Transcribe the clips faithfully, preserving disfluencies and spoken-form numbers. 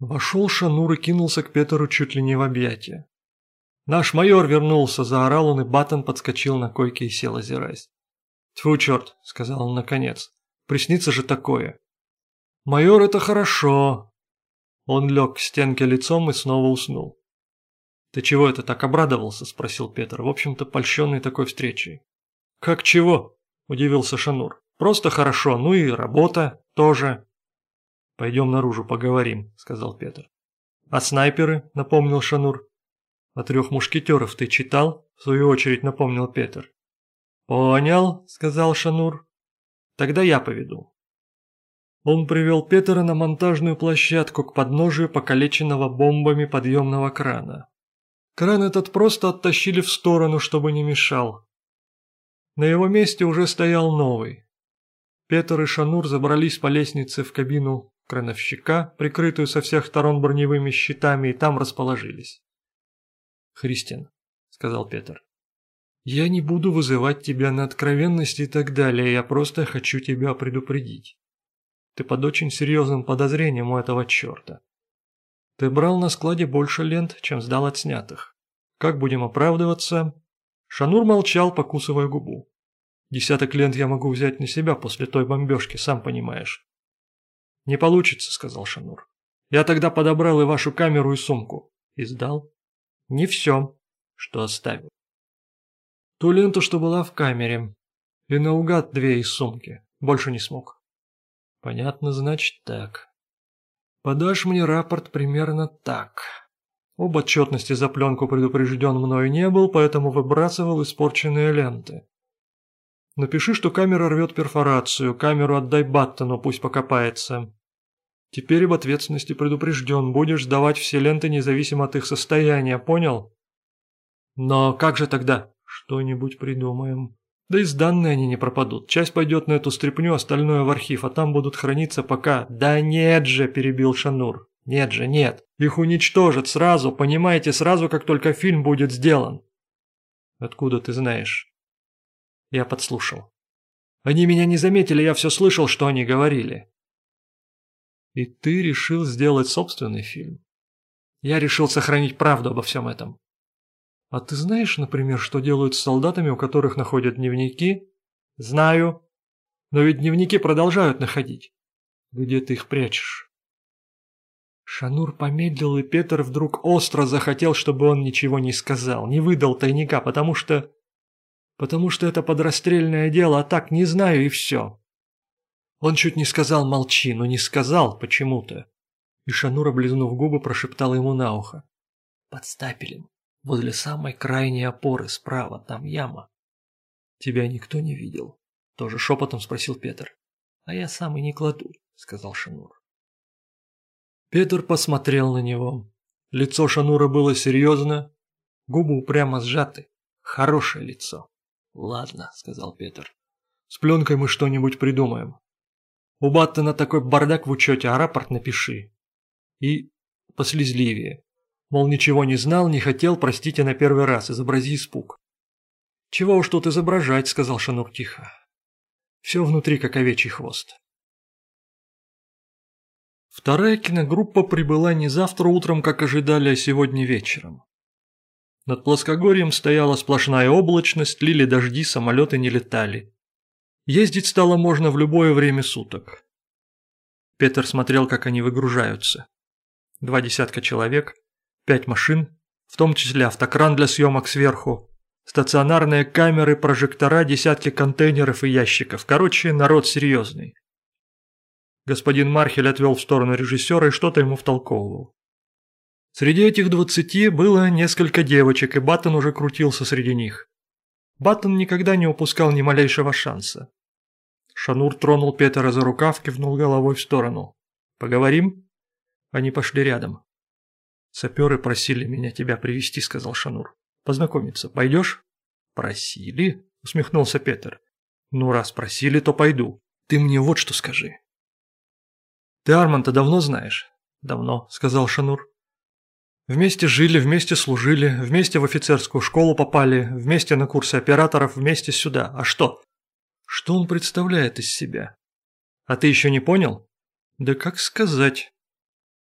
Вошел Шанур и кинулся к Петеру чуть ли не в объятия. «Наш майор вернулся!» – заорал он, и Баттон подскочил на койке и сел, озираясь. «Тьфу, черт!» – сказал он наконец. «Приснится же такое!» «Майор, это хорошо!» Он лег к стенке лицом и снова уснул. «Ты чего это так обрадовался?» – спросил Петр, в общем-то польщенный такой встречей. «Как чего?» – удивился Шанур. «Просто хорошо, ну и работа тоже». «Пойдем наружу поговорим», – сказал Петр. «А снайперы?» – напомнил Шанур. «О трех мушкетеров ты читал?» – в свою очередь напомнил Петр. «Понял», – сказал Шанур. «Тогда я поведу». Он привел Петра на монтажную площадку к подножию покалеченного бомбами подъемного крана. Кран этот просто оттащили в сторону, чтобы не мешал. На его месте уже стоял новый. Петр и Шанур забрались по лестнице в кабину крановщика, прикрытую со всех сторон броневыми щитами, и там расположились. «Христиан», — сказал Петр, — «я не буду вызывать тебя на откровенность и так далее, я просто хочу тебя предупредить. Ты под очень серьезным подозрением у этого черта. Ты брал на складе больше лент, чем сдал отснятых. Как будем оправдываться?» Шанур молчал, покусывая губу. «Десяток лент я могу взять на себя после той бомбежки, сам понимаешь». «Не получится», — сказал Шанур. «Я тогда подобрал и вашу камеру, и сумку. И сдал. Не все, что оставил. Ту ленту, что была в камере, и наугад две из сумки. Больше не смог». «Понятно, значит так. Подашь мне рапорт примерно так. Об отчетности за пленку предупрежден мною не был, поэтому выбрасывал испорченные ленты. Напиши, что камера рвет перфорацию, камеру отдай Баттону, пусть покопается. Теперь об ответственности предупрежден, будешь сдавать все ленты независимо от их состояния, понял? Но как же тогда? Что-нибудь придумаем. Да и сданные они не пропадут. Часть пойдет на эту стряпню, остальное в архив, а там будут храниться пока... Да нет же, перебил Шанур. Нет же, нет. Их уничтожат сразу, понимаете, сразу, как только фильм будет сделан. Откуда ты знаешь? Я подслушал. Они меня не заметили, я все слышал, что они говорили. И ты решил сделать собственный фильм? Я решил сохранить правду обо всем этом. А ты знаешь, например, что делают с солдатами, у которых находят дневники? Знаю. Но ведь дневники продолжают находить. Где ты их прячешь? Шанур помедлил, и Петр вдруг остро захотел, чтобы он ничего не сказал, не выдал тайника, потому что... Потому что это подрастрельное дело, а так не знаю и все. Он чуть не сказал «молчи», но не сказал почему-то. И Шанур, облизнув губы, прошептал ему на ухо. «Под стапелем, возле самой крайней опоры справа, там яма». «Тебя никто не видел?» – тоже шепотом спросил Петр. «А я сам и не кладу», – сказал Шанур. Петр посмотрел на него. Лицо Шанура было серьезно, губы упрямо сжаты. Хорошее лицо. «Ладно», – сказал Петр. «С пленкой мы что-нибудь придумаем. У Баттона такой бардак в учете, а рапорт напиши». И послезливее. Мол, ничего не знал, не хотел, простите на первый раз, изобрази испуг. «Чего уж тут изображать», – сказал Шанур тихо. «Все внутри, как овечий хвост». Вторая киногруппа прибыла не завтра утром, как ожидали, а сегодня вечером. Над плоскогорьем стояла сплошная облачность, лили дожди, самолеты не летали. Ездить стало можно в любое время суток. Петр смотрел, как они выгружаются. Два десятка человек, пять машин, в том числе автокран для съемок сверху, стационарные камеры, прожектора, десятки контейнеров и ящиков. Короче, народ серьезный. Господин Мархель отвел в сторону режиссера и что-то ему втолковывал. Среди этих двадцати было несколько девочек, и Баттон уже крутился среди них. Баттон никогда не упускал ни малейшего шанса. Шанур тронул Петра за рукав, кивнул головой в сторону. «Поговорим?» Они пошли рядом. «Саперы просили меня тебя привести», — сказал Шанур. «Познакомиться. Пойдешь?» «Просили?» — усмехнулся Петр. «Ну, раз просили, то пойду. Ты мне вот что скажи». «Ты Арманда давно знаешь?» «Давно», — сказал Шанур. «Вместе жили, вместе служили, вместе в офицерскую школу попали, вместе на курсы операторов, вместе сюда. А что?» «Что он представляет из себя?» «А ты еще не понял?» «Да как сказать?»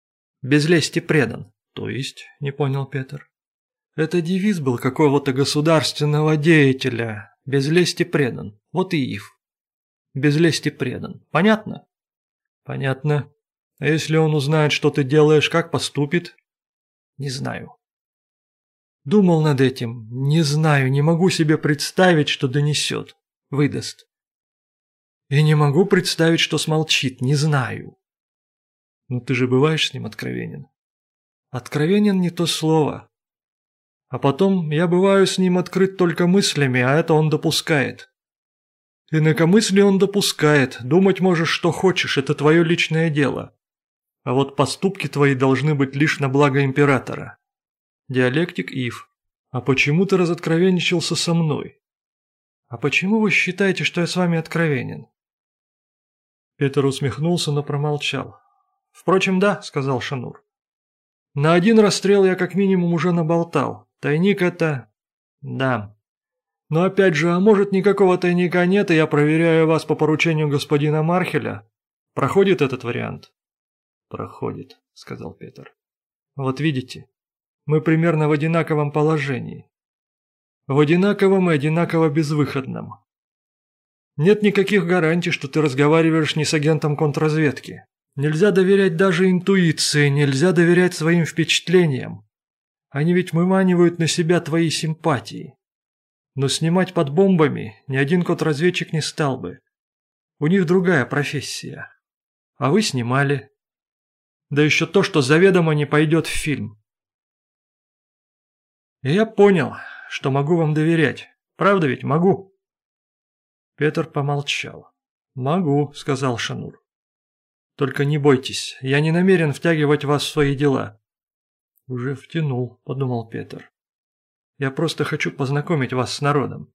Без лести предан. То есть, не понял Петр. Это девиз был какого-то государственного деятеля. Без лести предан. Вот и ив. Без лести предан. Понятно? Понятно. А если он узнает, что ты делаешь, как поступит? Не знаю. Думал над этим. Не знаю, не могу себе представить, что донесет. Выдаст. И не могу представить, что смолчит. Не знаю. Но ты же бываешь с ним откровенен. Откровенен не то слово. А потом я бываю с ним открыт только мыслями, а это он допускает. Инакомыслие он допускает. Думать можешь, что хочешь, это твое личное дело. А вот поступки твои должны быть лишь на благо императора. Диалектик Ив. А почему ты разоткровенничался со мной? А почему вы считаете, что я с вами откровенен? Петр усмехнулся, но промолчал. Впрочем, да, сказал Шанур. На один расстрел я как минимум уже наболтал. Тайник это... Да. Но опять же, а может никакого тайника нет, и я проверяю вас по поручению господина Мархеля? Проходит этот вариант? Проходит, сказал Петр. Вот видите, мы примерно в одинаковом положении. В одинаковом и одинаково безвыходном. Нет никаких гарантий, что ты разговариваешь не с агентом контрразведки. Нельзя доверять даже интуиции, нельзя доверять своим впечатлениям. Они ведь выманивают на себя твои симпатии. Но снимать под бомбами ни один контрразведчик не стал бы. У них другая профессия. А вы снимали. Да еще то, что заведомо не пойдет в фильм. И я понял, что могу вам доверять. Правда ведь могу? Петр помолчал. «Могу», — сказал Шанур. «Только не бойтесь, я не намерен втягивать вас в свои дела». «Уже втянул», — подумал Петр. «Я просто хочу познакомить вас с народом.